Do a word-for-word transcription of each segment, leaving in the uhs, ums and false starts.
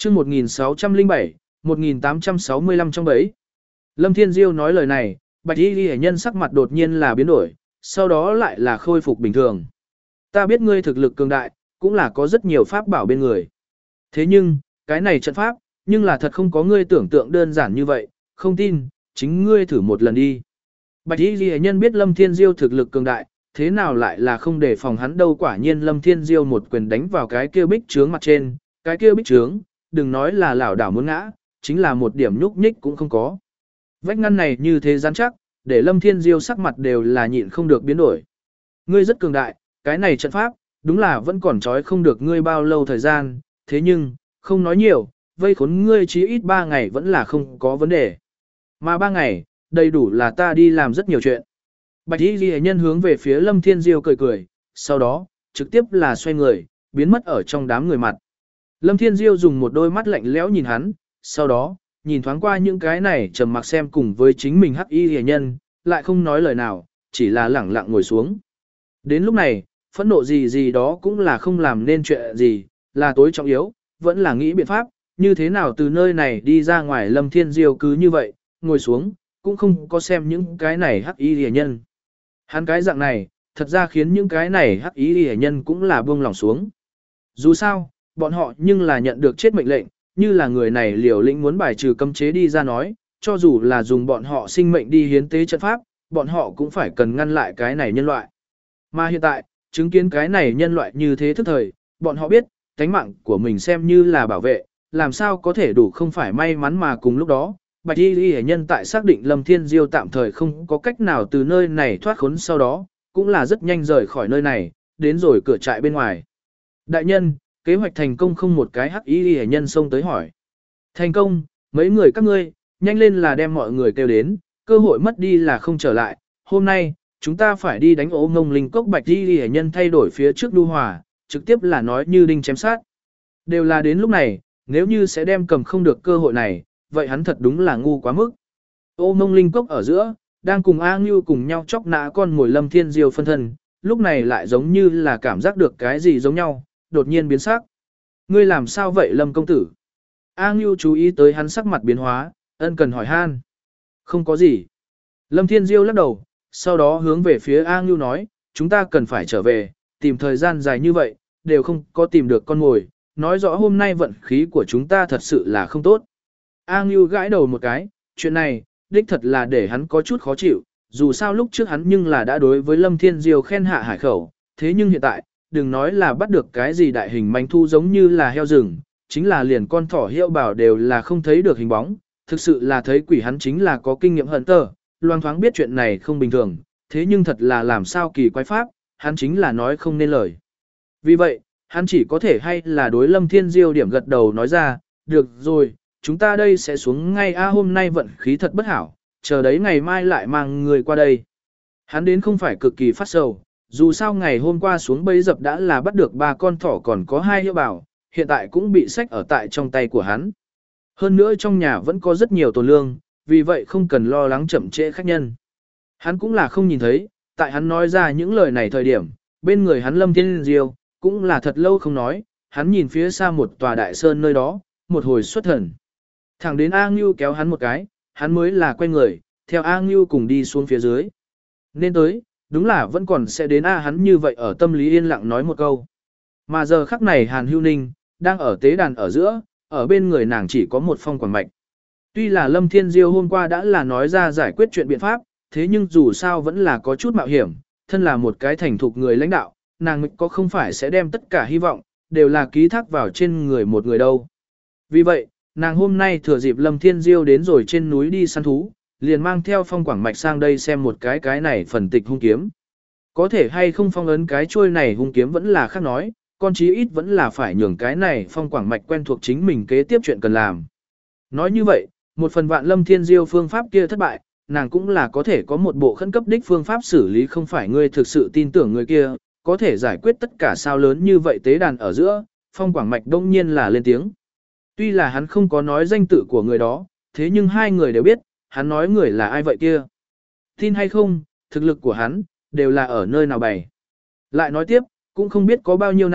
chương một nghìn sáu trăm lẻ bảy, một nghìn tám trăm sáu mươi lăm trong bẫy. Lâm Thiên Diêu nói lời này, Bạch Y Ghi Nhân sắc mặt đột nhiên là biến đổi, sau đó lại là khôi phục bình thường. Ta biết ngươi thực lực cường đại, cũng là có rất nhiều pháp bảo bên người. Thế nhưng, cái này trận pháp, nhưng là thật không có ngươi tưởng tượng đơn giản như vậy, không tin, chính ngươi thử một lần đi. Bạch Y Ghi Nhân biết Lâm Thiên Diêu thực lực cường đại, thế nào lại là không đề phòng hắn đâu, quả nhiên Lâm Thiên Diêu một quyền đánh vào cái kia bích trướng mặt trên, cái kia bích trướng, đừng nói là lảo đảo muốn ngã, chính là một điểm nhúc nhích cũng không có. Vách ngăn này như thế rắn chắc, để Lâm Thiên Diêu sắc mặt đều là nhịn không được biến đổi. Ngươi rất cường đại, cái này trận pháp, đúng là vẫn còn trói không được ngươi bao lâu thời gian, thế nhưng, không nói nhiều, vây khốn ngươi chí ít ba ngày vẫn là không có vấn đề. Mà ba ngày, đầy đủ là ta đi làm rất nhiều chuyện. Bạch Y Ghi Nhân hướng về phía Lâm Thiên Diêu cười cười, sau đó, trực tiếp là xoay người, biến mất ở trong đám người mặt. Lâm Thiên Diêu dùng một đôi mắt lạnh lẽo nhìn hắn, sau đó, nhìn thoáng qua những cái này trầm mặc xem cùng với chính mình Hắc Y Ghi Nhân, lại không nói lời nào, chỉ là lẳng lặng ngồi xuống. Đến lúc này, phẫn nộ gì gì đó cũng là không làm nên chuyện gì, là tối trọng yếu, vẫn là nghĩ biện pháp, như thế nào từ nơi này đi ra ngoài. Lâm Thiên Diêu cứ như vậy, ngồi xuống, cũng không có xem những cái này Hắc Y Ghi Nhân. Hắn cái dạng này, thật ra khiến những cái này Hắc Y Ghi Nhân cũng là buông lòng xuống. Dù sao, bọn họ nhưng là nhận được chết mệnh lệnh, như là người này liều lĩnh muốn bài trừ cấm chế đi ra nói, cho dù là dùng bọn họ sinh mệnh đi hiến tế trận pháp, bọn họ cũng phải cần ngăn lại cái này nhân loại. Mà hiện tại, chứng kiến cái này nhân loại như thế thức thời, bọn họ biết, tánh mạng của mình xem như là bảo vệ, làm sao có thể đủ không phải may mắn. Mà cùng lúc đó, Bạch Y Ghi Nhân tại xác định Lâm Thiên Diêu tạm thời không có cách nào từ nơi này thoát khốn sau đó, cũng là rất nhanh rời khỏi nơi này, đến rồi cửa trại bên ngoài. Đại nhân, kế hoạch thành công không? Một cái Hắc Y Ghi Nhân xông tới hỏi. Thành công, mấy người các ngươi, nhanh lên là đem mọi người kêu đến, cơ hội mất đi là không trở lại. Hôm nay, chúng ta phải đi đánh Ô Ngông Linh Cốc. Bạch Y Ghi Nhân thay đổi phía trước đu hòa, trực tiếp là nói như đinh chém sát. Đều là đến lúc này, nếu như sẽ đem cầm không được cơ hội này, vậy hắn thật đúng là ngu quá mức. Ô Ngông Linh Cốc ở giữa, đang cùng A Ngưu cùng nhau chóc nã con mồi Lâm Thiên Diêu phân thân, lúc này lại giống như là cảm giác được cái gì giống nhau, đột nhiên biến sắc. Ngươi làm sao vậy Lâm công tử? A Ngưu chú ý tới hắn sắc mặt biến hóa, ân cần hỏi han. Không có gì. Lâm Thiên Diêu lắc đầu, sau đó hướng về phía A Ngưu nói, chúng ta cần phải trở về, tìm thời gian dài như vậy, đều không có tìm được con mồi, nói rõ hôm nay vận khí của chúng ta thật sự là không tốt. A Ngưu gãi đầu một cái, chuyện này, đích thật là để hắn có chút khó chịu, dù sao lúc trước hắn nhưng là đã đối với Lâm Thiên Diêu khen hạ hải khẩu, thế nhưng hiện tại, đừng nói là bắt được cái gì đại hình manh thu giống như là heo rừng, chính là liền con thỏ hiệu bảo đều là không thấy được hình bóng, thực sự là thấy quỷ. Hắn chính là có kinh nghiệm hận tờ, loang thoáng biết chuyện này không bình thường, thế nhưng thật là làm sao kỳ quái pháp, hắn chính là nói không nên lời. Vì vậy, hắn chỉ có thể hay là đối Lâm Thiên Diêu điểm gật đầu nói ra, được rồi, chúng ta đây sẽ xuống ngay. A hôm nay vận khí thật bất hảo, chờ đấy ngày mai lại mang người qua đây. Hắn đến không phải cực kỳ phát sầu, dù sao ngày hôm qua xuống bẫy dập đã là bắt được ba con thỏ còn có hai hiệu bảo, hiện tại cũng bị xách ở tại trong tay của hắn. Hơn nữa trong nhà vẫn có rất nhiều tồn lương, vì vậy không cần lo lắng chậm trễ khách nhân. Hắn cũng là không nhìn thấy, tại hắn nói ra những lời này thời điểm, bên người hắn Lâm Thiên Diêu, cũng là thật lâu không nói, hắn nhìn phía xa một tòa đại sơn nơi đó, một hồi xuất thần. Thẳng đến A Ngưu kéo hắn một cái, hắn mới là quay người, theo A Ngưu cùng đi xuống phía dưới. Nên tới, đúng là vẫn còn sẽ đến A hắn như vậy ở tâm lý yên lặng nói một câu. Mà giờ khắc này Hàn Hưu Ninh, đang ở tế đàn ở giữa, ở bên người nàng chỉ có một phong quảng mạch. Tuy là Lâm Thiên Diêu hôm qua đã là nói ra giải quyết chuyện biện pháp, thế nhưng dù sao vẫn là có chút mạo hiểm, thân là một cái thành thục người lãnh đạo, nàng có không phải sẽ đem tất cả hy vọng, đều là ký thác vào trên người một người đâu. Vì vậy, nàng hôm nay thừa dịp Lâm Thiên Diêu đến rồi trên núi đi săn thú, liền mang theo phong quảng mạch sang đây xem một cái cái này phần tịch hung kiếm. Có thể hay không phong ấn cái chuôi này hung kiếm vẫn là khác nói, con chí ít vẫn là phải nhường cái này phong quảng mạch quen thuộc chính mình kế tiếp chuyện cần làm. Nói như vậy, một phần vạn Lâm Thiên Diêu phương pháp kia thất bại, nàng cũng là có thể có một bộ khẩn cấp đích phương pháp xử lý. Không phải ngươi thực sự tin tưởng người kia, có thể giải quyết tất cả sao lớn như vậy. Tế đàn ở giữa, phong quảng mạch đông nhiên là lên tiếng. Tuy là hắn không có nói danh tự của người đó, thế nhưng hai người đều biết, hắn nói người là ai vậy kia. Tin hay không, thực lực của hắn, đều là ở nơi nào bày. Lại nói tiếp, cũng không biết có bao nhiêu năm,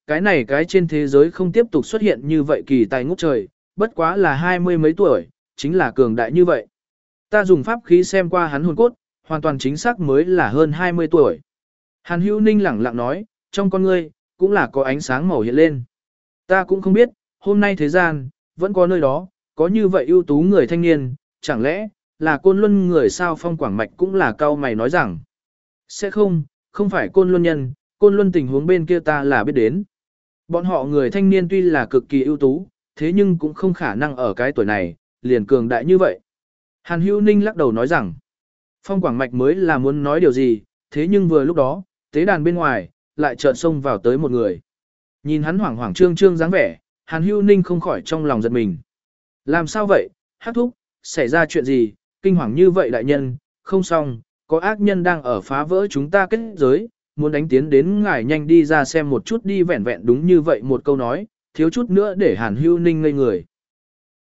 cái này cái trên thế giới không tiếp tục xuất hiện như vậy kỳ tài ngút trời, bất quá là hai mươi mấy tuổi, chính là cường đại như vậy. Ta dùng pháp khí xem qua hắn hồn cốt, hoàn toàn chính xác mới là hơn hai mươi tuổi. Hàn Hữu Ninh lẳng lặng nói, trong con ngươi, cũng là có ánh sáng màu hiện lên. Ta cũng không biết, hôm nay thế gian, vẫn có nơi đó, có như vậy ưu tú người thanh niên, chẳng lẽ, là Côn Luân người sao Phong Quảng Mạch cũng là cao mày nói rằng. Sẽ không, không phải Côn Luân nhân, Côn Luân tình huống bên kia ta là biết đến. Bọn họ người thanh niên tuy là cực kỳ ưu tú, thế nhưng cũng không khả năng ở cái tuổi này, liền cường đại như vậy. Hàn Hữu Ninh lắc đầu nói rằng, Phong Quảng Mạch mới là muốn nói điều gì, thế nhưng vừa lúc đó, tế đàn bên ngoài, lại chợt xông vào tới một người. Nhìn hắn hoảng hoảng trương trương dáng vẻ, Hàn Hữu Ninh không khỏi trong lòng giật mình. Làm sao vậy, Hắc thúc, xảy ra chuyện gì, kinh hoàng như vậy đại nhân, không xong, có ác nhân đang ở phá vỡ chúng ta kết giới, muốn đánh tiến đến ngài nhanh đi ra xem một chút đi vẹn vẹn đúng như vậy một câu nói, thiếu chút nữa để Hàn Hữu Ninh ngây người.